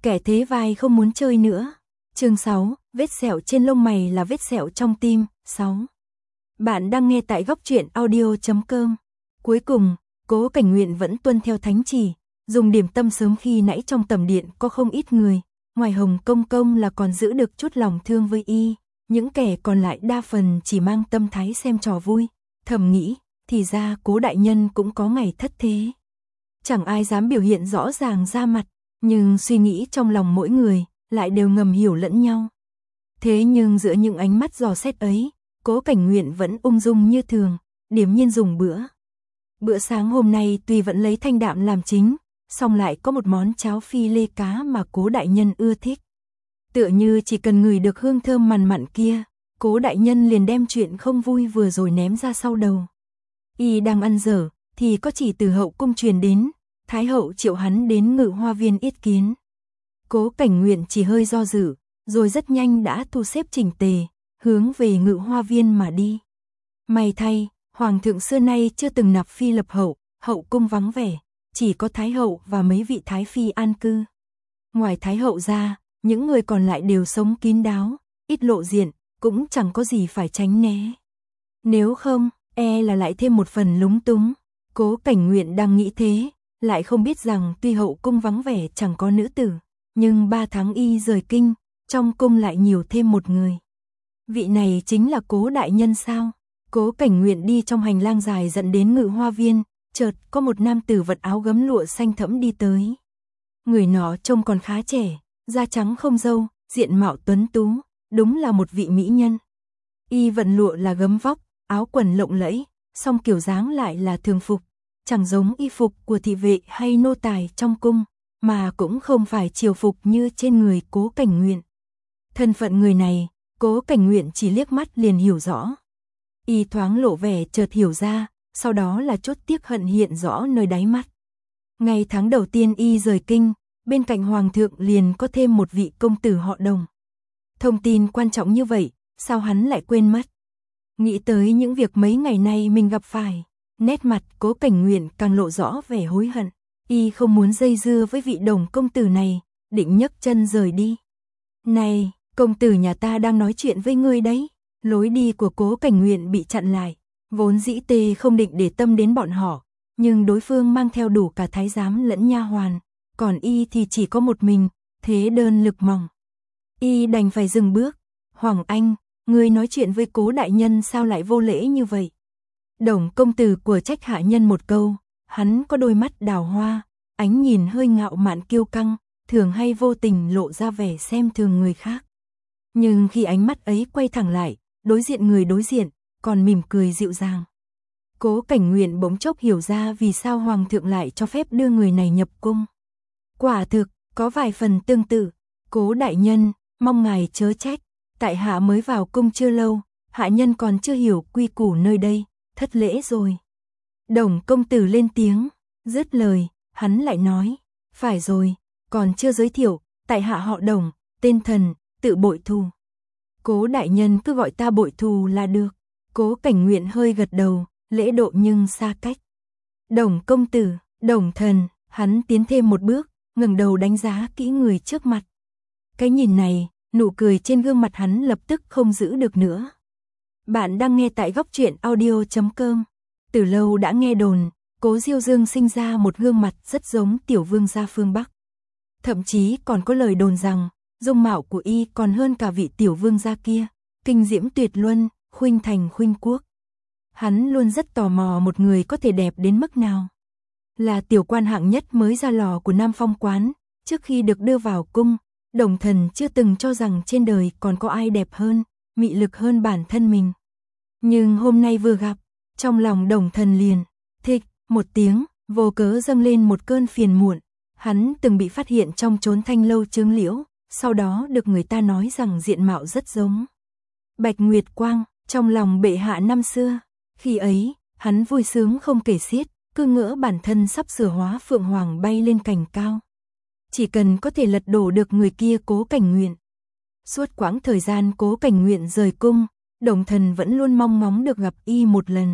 Kẻ thế vai không muốn chơi nữa. Chương 6, vết sẹo trên lông mày là vết sẹo trong tim. 6. Bạn đang nghe tại góc truyện audio.com. Cuối cùng, Cố Cảnh Nguyện vẫn tuân theo thánh chỉ, dùng điểm tâm sớm khi nãy trong tầm điện có không ít người, ngoài Hồng Công Công là còn giữ được chút lòng thương với y, những kẻ còn lại đa phần chỉ mang tâm thái xem trò vui, thầm nghĩ, thì ra Cố đại nhân cũng có ngày thất thế. Chẳng ai dám biểu hiện rõ ràng ra mặt, nhưng suy nghĩ trong lòng mỗi người lại đều ngầm hiểu lẫn nhau. Thế nhưng giữa những ánh mắt dò xét ấy, Cố Cảnh Nguyện vẫn ung dung như thường, điềm nhiên dùng bữa. Bữa sáng hôm nay tuy vẫn lấy thanh đạm làm chính, song lại có một món cháo phi lê cá mà Cố đại nhân ưa thích. Tựa như chỉ cần ngửi được hương thơm mằn mặn kia, Cố đại nhân liền đem chuyện không vui vừa rồi ném ra sau đầu. Y đang ăn dở, thì có chỉ từ hậu cung truyền đến, Thái hậu triệu hắn đến Ngự Hoa Viên yết kiến. Cố Cảnh Nguyện chỉ hơi do dự, rồi rất nhanh đã thu xếp chỉnh tề, hướng về Ngự Hoa Viên mà đi. May thay, Hoàng thượng xưa nay chưa từng nạp phi lập hậu, hậu cung vắng vẻ, chỉ có Thái hậu và mấy vị Thái phi an cư. Ngoài Thái hậu ra, những người còn lại đều sống kín đáo, ít lộ diện, cũng chẳng có gì phải tránh né. Nếu không, là lại thêm một phần lúng túng. Cố Cảnh Nguyện đang nghĩ thế, lại không biết rằng tuy hậu cung vắng vẻ chẳng có nữ tử, nhưng 3 tháng y rời kinh, trong cung lại nhiều thêm một người. Vị này chính là Cố đại nhân sao? Cố Cảnh Nguyện đi trong hành lang dài dẫn đến Ngự Hoa Viên, chợt có một nam tử vật áo gấm lụa xanh thẫm đi tới. Người nọ trông còn khá trẻ, da trắng không râu, diện mạo tuấn tú, đúng là một vị mỹ nhân. Y vận lụa là gấm vóc, áo quần lộng lẫy, song kiểu dáng lại là thường phục, chẳng giống y phục của thị vệ hay nô tài trong cung, mà cũng không phải triều phục như trên người Cố Cảnh Nguyện. Thân phận người này, Cố Cảnh Nguyện chỉ liếc mắt liền hiểu rõ. Y thoáng lộ vẻ chợt hiểu ra, sau đó là chút tiếc hận hiện rõ nơi đáy mắt. Ngày tháng đầu tiên y rời kinh, bên cạnh Hoàng thượng liền có thêm một vị công tử họ Đồng. Thông tin quan trọng như vậy, sao hắn lại quên mất? Nghĩ tới những việc mấy ngày nay mình gặp phải, nét mặt Cố Cảnh Nguyện càng lộ rõ vẻ hối hận. Y không muốn dây dưa với vị Đồng công tử này, định nhấc chân rời đi. Này, công tử nhà ta đang nói chuyện với ngươi đấy. Lối đi của Cố Cảnh Nguyện bị chặn lại, vốn dĩ tê không định để tâm đến bọn họ, nhưng đối phương mang theo đủ cả thái giám lẫn nha hoàn, còn y thì chỉ có một mình, thế đơn lực mỏng. Y đành phải dừng bước. Hoàng Anh, ngươi nói chuyện với Cố đại nhân sao lại vô lễ như vậy? Đồng công tử của trách hạ nhân một câu, hắn có đôi mắt đào hoa, ánh nhìn hơi ngạo mạn kiêu căng, thường hay vô tình lộ ra vẻ xem thường người khác. Nhưng khi ánh mắt ấy quay thẳng lại, đối diện người đối diện, còn mỉm cười dịu dàng. Cố Cảnh Nguyện bỗng chốc hiểu ra vì sao Hoàng thượng lại cho phép đưa người này nhập cung. Quả thực, có vài phần tương tự. Cố đại nhân, mong ngài chớ trách, tại hạ mới vào cung chưa lâu, hạ nhân còn chưa hiểu quy củ nơi đây, thất lễ rồi. Đồng công tử lên tiếng, dứt lời, hắn lại nói, phải rồi, còn chưa giới thiệu, tại hạ họ Đồng, tên Thần, tự Bội Thù. Cố đại nhân cứ gọi ta Bội Thù là được. Cố Cảnh Nguyện hơi gật đầu, lễ độ nhưng xa cách. Đồng công tử, Đồng thần, hắn tiến thêm một bước, ngẩng đầu đánh giá kỹ người trước mặt. Cái nhìn này, nụ cười trên gương mặt hắn lập tức không giữ được nữa. Bạn đang nghe tại góc truyện audio.com. Từ lâu đã nghe đồn, Cố Diêu Dương sinh ra một gương mặt rất giống tiểu vương gia phương Bắc. Thậm chí còn có lời đồn rằng, dung mạo của y còn hơn cả vị tiểu vương gia kia, kinh diễm tuyệt luân, khuynh thành khuynh quốc. Hắn luôn rất tò mò một người có thể đẹp đến mức nào. Là tiểu quan hạng nhất mới ra lò của Nam Phong quán, trước khi được đưa vào cung, Đồng thần chưa từng cho rằng trên đời còn có ai đẹp hơn, mị lực hơn bản thân mình. Nhưng hôm nay vừa gặp, trong lòng Đồng thần liền, thịch, một tiếng, vô cớ dâng lên một cơn phiền muộn. Hắn từng bị phát hiện trong chốn Thanh Lâu Trướng Liễu, sau đó được người ta nói rằng diện mạo rất giống Bạch Nguyệt Quang, trong lòng bệ hạ năm xưa. Khi ấy, hắn vui sướng không kể xiết, cứ ngỡ bản thân sắp sửa hóa phượng hoàng bay lên cành cao. Chỉ cần có thể lật đổ được người kia Cố Cảnh Nguyện. Suốt quãng thời gian Cố Cảnh Nguyện rời cung, Đồng thần vẫn luôn mong ngóng được gặp y một lần.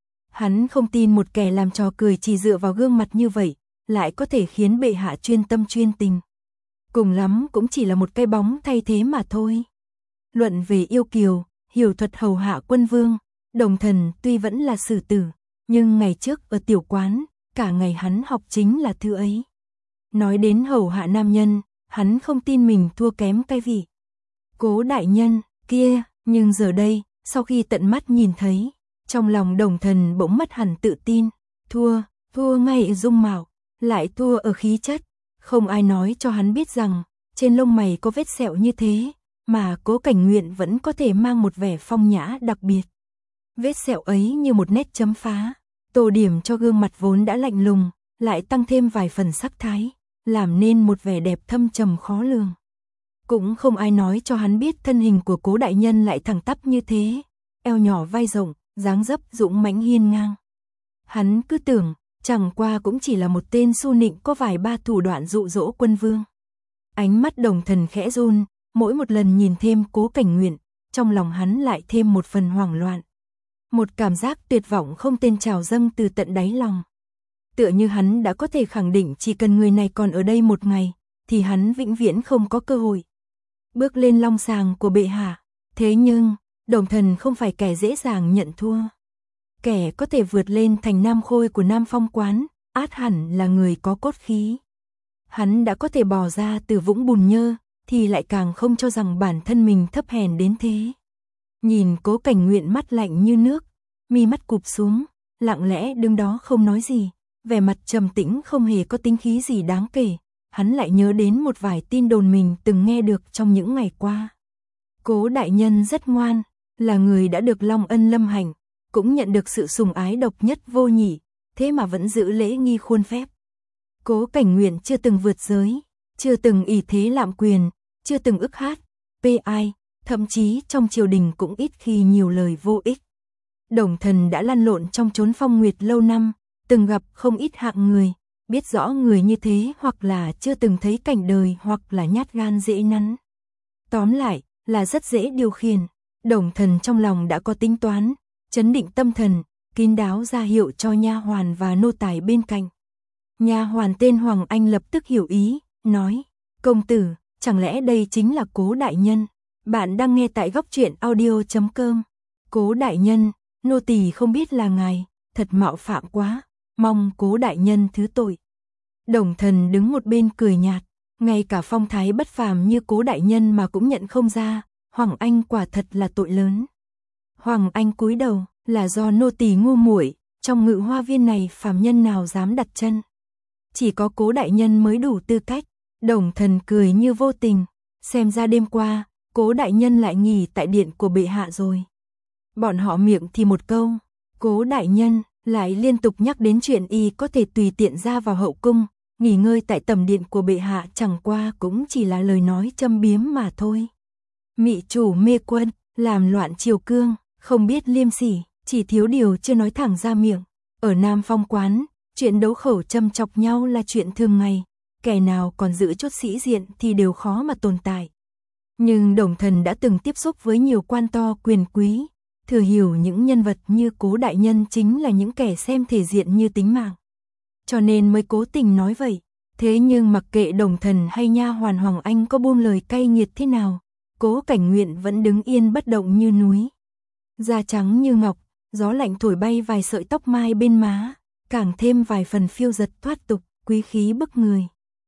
Hắn không tin một kẻ làm trò cười chỉ dựa vào gương mặt như vậy, lại có thể khiến bệ hạ chuyên tâm chuyên tình. cùng lắm cũng chỉ là một cái bóng thay thế mà thôi. Luận về yêu kiều, hiểu thuật hầu hạ quân vương, Đồng Thần tuy vẫn là sử tử, nhưng ngày trước ở tiểu quán, cả ngày hắn học chính là thứ ấy. Nói đến hầu hạ nam nhân, hắn không tin mình thua kém cái vị Cố đại nhân kia, nhưng giờ đây, sau khi tận mắt nhìn thấy, trong lòng Đồng Thần bỗng mất hẳn tự tin, thua ngay ở dung mạo, lại thua ở khí chất, không ai nói cho hắn biết rằng, trên lông mày có vết sẹo như thế, mà Cố Cảnh Nguyện vẫn có thể mang một vẻ phong nhã đặc biệt. Vết sẹo ấy như một nét chấm phá, tô điểm cho gương mặt vốn đã lạnh lùng, lại tăng thêm vài phần sắc thái, làm nên một vẻ đẹp thâm trầm khó lường. Cũng không ai nói cho hắn biết thân hình của Cố đại nhân lại thẳng tắp như thế, eo nhỏ vai rộng, dáng dấp dũng mãnh hiên ngang. Hắn cứ tưởng, chẳng qua cũng chỉ là một tên su nịnh có vài ba thủ đoạn dụ dỗ quân vương. Ánh mắt Đồng Thần khẽ run, mỗi một lần nhìn thêm Cố Cảnh Nguyện, trong lòng hắn lại thêm một phần hoảng loạn. Một cảm giác tuyệt vọng không tên trào dâng từ tận đáy lòng. Tựa như hắn đã có thể khẳng định chỉ cần người này còn ở đây một ngày, thì hắn vĩnh viễn không có cơ hội bước lên long sàng của bệ hạ. Thế nhưng, Đồng Thần không phải kẻ dễ dàng nhận thua. Kẻ có thể vượt lên thành nam khôi của Nam Phong quán, át hẳn là người có cốt khí. Hắn đã có thể bò ra từ vũng bùn nhơ, thì lại càng không cho rằng bản thân mình thấp hèn đến thế. Nhìn Cố Cảnh Nguyện mắt lạnh như nước, mi mắt cụp xuống, lặng lẽ đứng đó không nói gì, vẻ mặt trầm tĩnh không hề có tính khí gì đáng kể. Hắn lại nhớ đến một vài tin đồn mình từng nghe được trong những ngày qua. Cố đại nhân rất ngoan, là người đã được Long Ân lâm hành, cũng nhận được sự sủng ái độc nhất vô nhị, thế mà vẫn giữ lễ nghi khuôn phép. Cố Cảnh Nguyện chưa từng vượt giới, chưa từng ỷ thế lạm quyền, chưa từng ức hát, ai, thậm chí trong triều đình cũng ít khi nhiều lời vô ích. Đồng Thần đã lăn lộn trong chốn phong nguyệt lâu năm, từng gặp không ít hạng người, biết rõ người như thế hoặc là chưa từng thấy cảnh đời hoặc là nhát gan dễ nắn. Tóm lại, là rất dễ điều khiển. Đồng Thần trong lòng đã có tính toán, trấn định tâm thần, kín đáo ra hiệu cho nha hoàn và nô tài bên cạnh. Nha hoàn tên Hoàng Anh lập tức hiểu ý, nói: "Công tử, chẳng lẽ đây chính là Cố đại nhân?" Bạn đang nghe tại góc truyện audio.com. "Cố đại nhân, nô tỳ không biết là ngài, thật mạo phạm quá, mong Cố đại nhân thứ tội." Đồng Thần đứng một bên cười nhạt, ngay cả phong thái bất phàm như Cố đại nhân mà cũng nhận không ra, Hoàng Anh quả thật là tội lớn. Hoàng Anh cúi đầu, là do nô tỳ ngu muội, trong Ngự Hoa viên này phàm nhân nào dám đặt chân. Chỉ có Cố đại nhân mới đủ tư cách. Đồng Thần cười như vô tình, xem ra đêm qua, Cố đại nhân lại nghỉ tại điện của bệ hạ rồi. Bọn họ miệng thì một câu, Cố đại nhân lại liên tục nhắc đến chuyện y có thể tùy tiện ra vào hậu cung, nghỉ ngơi tại tầm điện của bệ hạ, chẳng qua cũng chỉ là lời nói châm biếm mà thôi. Mị chủ mê quân, làm loạn triều cương, không biết liêm sỉ, chỉ thiếu điều chưa nói thẳng ra miệng. Ở Nam Phong quán, chuyện đấu khẩu châm chọc nhau là chuyện thường ngày, kẻ nào còn giữ chút sĩ diện thì đều khó mà tồn tại. Nhưng Đồng Thần đã từng tiếp xúc với nhiều quan to quyền quý, thừa hiểu những nhân vật như Cố đại nhân chính là những kẻ xem thể diện như tính mạng. Cho nên mới cố tình nói vậy. Thế nhưng mặc kệ Đồng Thần hay nha hoàn Hoàng Anh có buông lời cay nghiệt thế nào, Cố Cảnh Nguyện vẫn đứng yên bất động như núi. Da trắng như ngọc, gió lạnh thổi bay vài sợi tóc mai bên má, càng thêm vài phần phiêu dật thoát tục, quý khí bức người.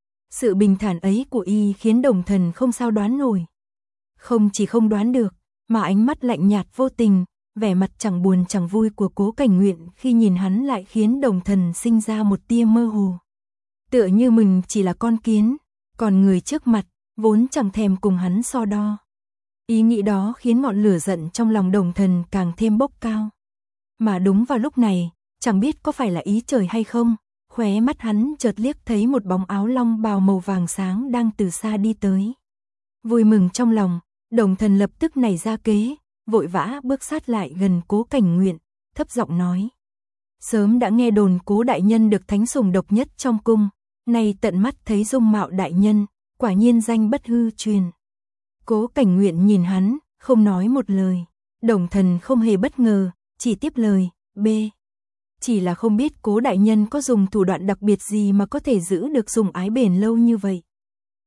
Sự bình thản ấy của y khiến Đồng Thần không sao đoán nổi. Không chỉ không đoán được, mà ánh mắt lạnh nhạt vô tình, vẻ mặt chẳng buồn chẳng vui của Cố Cảnh Nguyện khi nhìn hắn lại khiến Đồng Thần sinh ra một tia mơ hồ. Tựa như mình chỉ là con kiến, còn người trước mặt vốn chẳng thèm cùng hắn so đo. Ý nghĩ đó khiến ngọn lửa giận trong lòng Đồng Thần càng thêm bốc cao. Mà đúng vào lúc này, chẳng biết có phải là ý trời hay không, khóe mắt hắn chợt liếc thấy một bóng áo long bào màu vàng sáng đang từ xa đi tới. Vui mừng trong lòng, Đồng Thần lập tức nảy ra kế, vội vã bước sát lại gần Cố Cảnh Nguyện, thấp giọng nói: "Sớm đã nghe đồn Cố đại nhân được thánh sủng độc nhất trong cung, nay tận mắt thấy dung mạo đại nhân, quả nhiên danh bất hư truyền." Cố Cảnh Nguyện nhìn hắn, không nói một lời. Đồng Thần không hề bất ngờ, chỉ tiếp lời: "Chỉ là không biết Cố đại nhân có dùng thủ đoạn đặc biệt gì mà có thể giữ được sủng ái bền lâu như vậy."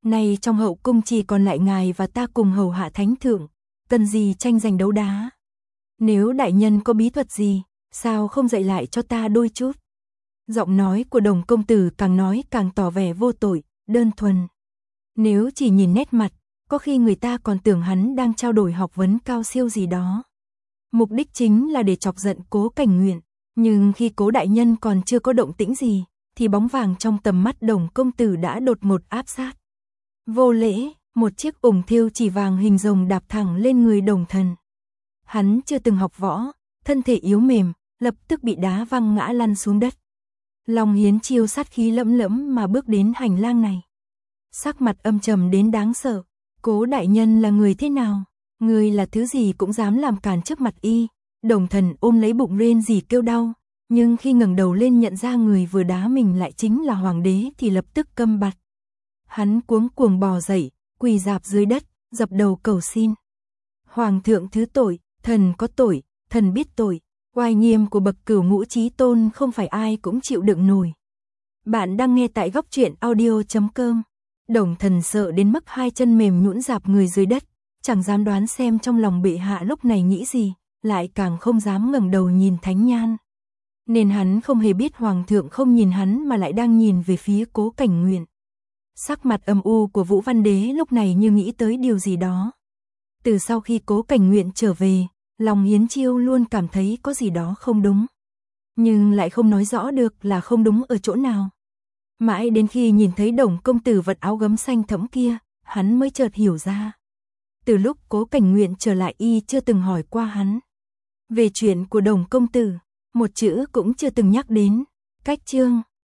Nay trong hậu cung chỉ còn lại ngài và ta cùng hầu hạ thánh thượng, cần gì tranh giành đấu đá. Nếu đại nhân có bí thuật gì, sao không dạy lại cho ta đôi chút. Giọng nói của Đồng công tử càng nói càng tỏ vẻ vô tội, đơn thuần. Nếu chỉ nhìn nét mặt, có khi người ta còn tưởng hắn đang trao đổi học vấn cao siêu gì đó. Mục đích chính là để chọc giận Cố Cảnh Nguyện, nhưng khi Cố đại nhân còn chưa có động tĩnh gì, thì bóng vàng trong tầm mắt Đồng công tử đã đột ngột áp sát. Vô lễ, một chiếc ủng thêu chỉ vàng hình rồng đạp thẳng lên người Đồng thần. Hắn chưa từng học võ, thân thể yếu mềm, lập tức bị đá văng ngã lăn xuống đất. Long Hiến Chiêu sát khí lẫm lẫm mà bước đến hành lang này. Sắc mặt âm trầm đến đáng sợ. Cố đại nhân là người thế nào? Người là thứ gì cũng dám làm cản trước mặt y. Đồng thần ôm lấy bụng rên rỉ kêu đau, nhưng khi ngẩng đầu lên nhận ra người vừa đá mình lại chính là hoàng đế thì lập tức câm bặt. Hắn cuống cuồng bò dậy, quỳ rạp dưới đất, dập đầu cầu xin. Hoàng thượng thứ tội, thần có tội, thần biết tội. Oai nghiêm của bậc cửu ngũ chí tôn không phải ai cũng chịu đựng nổi. Bạn đang nghe tại góc truyện audio.com. Đồng thần sợ đến mức hai chân mềm nhũn rạp người dưới đất, chẳng dám đoán xem trong lòng bệ hạ lúc này nghĩ gì, lại càng không dám ngẩng đầu nhìn Thánh Nhan. Nên hắn không hề biết hoàng thượng không nhìn hắn mà lại đang nhìn về phía Cố Cảnh Nguyện. Sắc mặt âm u của Vũ Văn Đế lúc này như nghĩ tới điều gì đó. Từ sau khi Cố Cảnh Nguyện trở về, Long Hiến Chiêu luôn cảm thấy có gì đó không đúng. Nhưng lại không nói rõ được là không đúng ở chỗ nào. Mãi đến khi nhìn thấy Đồng công tử vật áo gấm xanh thẫm kia, hắn mới chợt hiểu ra. Từ lúc Cố Cảnh Nguyện trở lại y chưa từng hỏi qua hắn. Về chuyện của Đồng công tử, một chữ cũng chưa từng nhắc đến. Cách chương